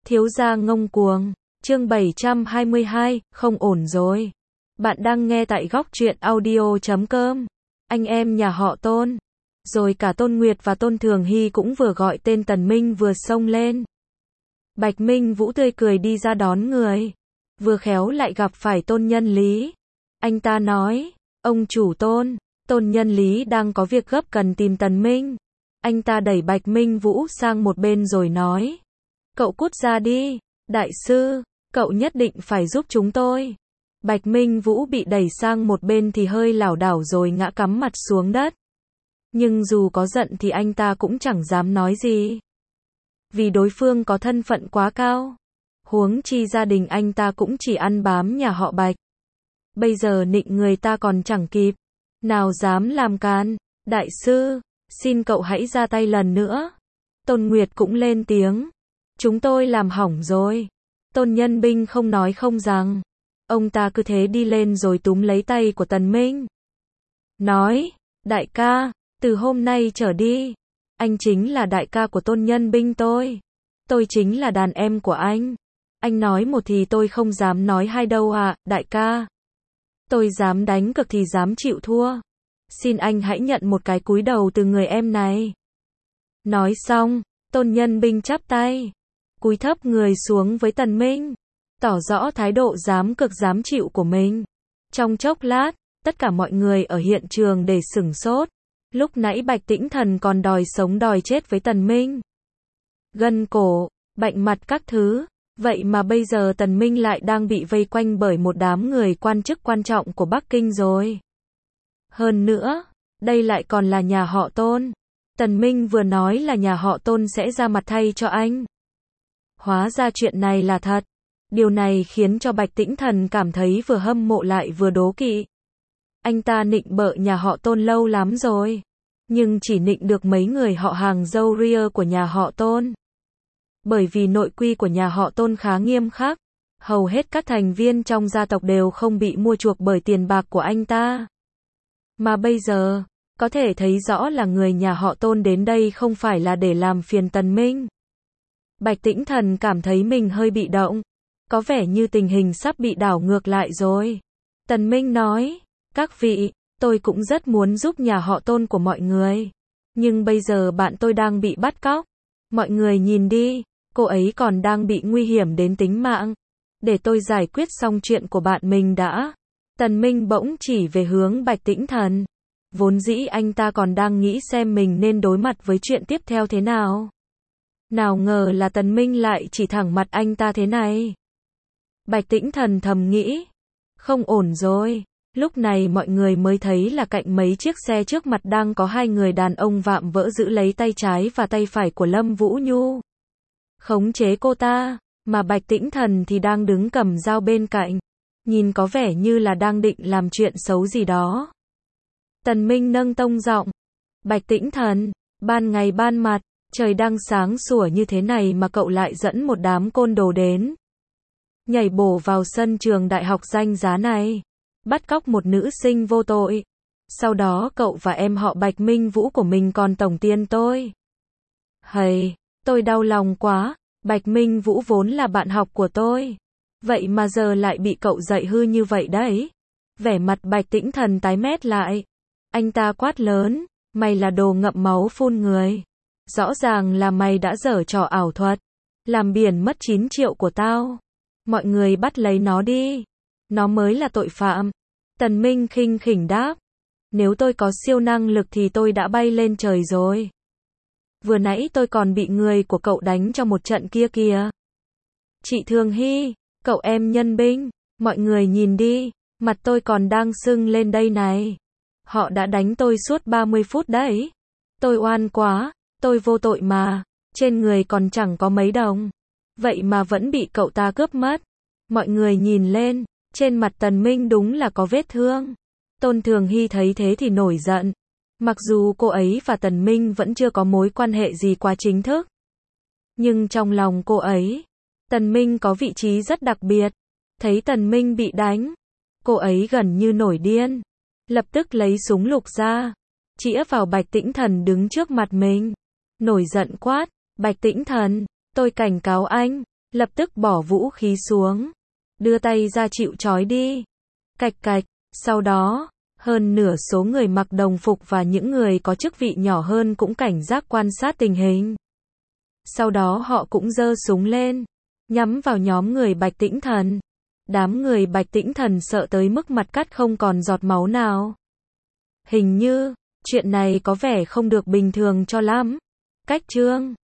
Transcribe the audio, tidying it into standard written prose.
Thiếu gia ngông cuồng, chương 722, không ổn rồi. Bạn đang nghe tại góc truyện audio.com. Anh em nhà họ Tôn. Rồi cả Tôn Nguyệt và Tôn Thường Hy cũng vừa gọi tên Tần Minh vừa xông lên. Bạch Minh Vũ tươi cười đi ra đón người. Vừa khéo lại gặp phải Tôn Nhân Lý. Anh ta nói, ông chủ Tôn, Tôn Nhân Lý đang có việc gấp cần tìm Tần Minh. Anh ta đẩy Bạch Minh Vũ sang một bên rồi nói. Cậu cút ra đi, đại sư, cậu nhất định phải giúp chúng tôi. Bạch Minh Vũ bị đẩy sang một bên thì hơi lảo đảo rồi ngã cắm mặt xuống đất. Nhưng dù có giận thì anh ta cũng chẳng dám nói gì. Vì đối phương có thân phận quá cao. Huống chi gia đình anh ta cũng chỉ ăn bám nhà họ Bạch. Bây giờ nịnh người ta còn chẳng kịp. Nào dám làm can, đại sư, xin cậu hãy ra tay lần nữa. Tôn Nguyệt cũng lên tiếng. Chúng tôi làm hỏng rồi. Tôn Nhân Binh không nói không rằng. Ông ta cứ thế đi lên rồi túm lấy tay của Tần Minh. Nói, đại ca, từ hôm nay trở đi, anh chính là đại ca của Tôn Nhân Binh tôi. Tôi chính là đàn em của anh. Anh nói một thì tôi không dám nói hai đâu ạ, đại ca. Tôi dám đánh cược thì dám chịu thua. Xin anh hãy nhận một cái cúi đầu từ người em này. Nói xong, Tôn Nhân Binh chắp tay. Cúi thấp người xuống với Tần Minh, tỏ rõ thái độ dám cực dám chịu của mình. Trong chốc lát, tất cả mọi người ở hiện trường để sửng sốt. Lúc nãy Bạch Tĩnh Thần còn đòi sống đòi chết với Tần Minh. Gân cổ, bệnh mặt các thứ. Vậy mà bây giờ Tần Minh lại đang bị vây quanh bởi một đám người quan chức quan trọng của Bắc Kinh rồi. Hơn nữa, đây lại còn là nhà họ Tôn. Tần Minh vừa nói là nhà họ Tôn sẽ ra mặt thay cho anh. Hóa ra chuyện này là thật. Điều này khiến cho Bạch Tĩnh Thần cảm thấy vừa hâm mộ lại vừa đố kỵ. Anh ta nịnh bợ nhà họ Tôn lâu lắm rồi. Nhưng chỉ nịnh được mấy người họ hàng dâu ria của nhà họ Tôn. Bởi vì nội quy của nhà họ Tôn khá nghiêm khắc. Hầu hết các thành viên trong gia tộc đều không bị mua chuộc bởi tiền bạc của anh ta. Mà bây giờ, có thể thấy rõ là người nhà họ Tôn đến đây không phải là để làm phiền Tần Minh. Bạch Tĩnh Thần cảm thấy mình hơi bị động. Có vẻ như tình hình sắp bị đảo ngược lại rồi. Tần Minh nói, các vị, tôi cũng rất muốn giúp nhà họ Tôn của mọi người. Nhưng bây giờ bạn tôi đang bị bắt cóc. Mọi người nhìn đi, cô ấy còn đang bị nguy hiểm đến tính mạng. Để tôi giải quyết xong chuyện của bạn mình đã. Tần Minh bỗng chỉ về hướng Bạch Tĩnh Thần. Vốn dĩ anh ta còn đang nghĩ xem mình nên đối mặt với chuyện tiếp theo thế nào. Nào ngờ là Tần Minh lại chỉ thẳng mặt anh ta thế này. Bạch Tĩnh Thần thầm nghĩ. Không ổn rồi. Lúc này mọi người mới thấy là cạnh mấy chiếc xe trước mặt đang có hai người đàn ông vạm vỡ giữ lấy tay trái và tay phải của Lâm Vũ Nhu. Khống chế cô ta, mà Bạch Tĩnh Thần thì đang đứng cầm dao bên cạnh. Nhìn có vẻ như là đang định làm chuyện xấu gì đó. Tần Minh nâng tông giọng. Bạch Tĩnh Thần, ban ngày ban mặt, trời đang sáng sủa như thế này mà cậu lại dẫn một đám côn đồ đến. Nhảy bổ vào sân trường đại học danh giá này. Bắt cóc một nữ sinh vô tội. Sau đó cậu và em họ Bạch Minh Vũ của mình còn tổng tiền tôi. Hầy, tôi đau lòng quá. Bạch Minh Vũ vốn là bạn học của tôi. Vậy mà giờ lại bị cậu dạy hư như vậy đấy. Vẻ mặt Bạch Tĩnh Thần tái mét lại. Anh ta quát lớn, mày là đồ ngậm máu phun người. Rõ ràng là mày đã giở trò ảo thuật. Làm biển mất 9 triệu của tao. Mọi người bắt lấy nó đi. Nó mới là tội phạm. Tần Minh khinh khỉnh đáp. Nếu tôi có siêu năng lực thì tôi đã bay lên trời rồi. Vừa nãy tôi còn bị người của cậu đánh cho một trận kia kìa. Chị Thường Hy, cậu em Nhân Binh, mọi người nhìn đi, mặt tôi còn đang sưng lên đây này. Họ đã đánh tôi suốt 30 phút đấy. Tôi oan quá, tôi vô tội mà, trên người còn chẳng có mấy đồng. Vậy mà vẫn bị cậu ta cướp mất. Mọi người nhìn lên, trên mặt Tần Minh đúng là có vết thương. Tôn Thường Hy thấy thế thì nổi giận. Mặc dù cô ấy và Tần Minh vẫn chưa có mối quan hệ gì quá chính thức. Nhưng trong lòng cô ấy, Tần Minh có vị trí rất đặc biệt. Thấy Tần Minh bị đánh, cô ấy gần như nổi điên. Lập tức lấy súng lục ra, chĩa vào Bạch Tĩnh Thần đứng trước mặt mình. Nổi giận quát, Bạch Tĩnh Thần, tôi cảnh cáo anh, lập tức bỏ vũ khí xuống, đưa tay ra chịu trói đi. Cạch cạch, sau đó, hơn nửa số người mặc đồng phục và những người có chức vị nhỏ hơn cũng cảnh giác quan sát tình hình. Sau đó họ cũng giơ súng lên, nhắm vào nhóm người Bạch Tĩnh Thần. Đám người Bạch Tĩnh Thần sợ tới mức mặt cắt không còn giọt máu nào. Hình như, chuyện này có vẻ không được bình thường cho lắm. Cách chương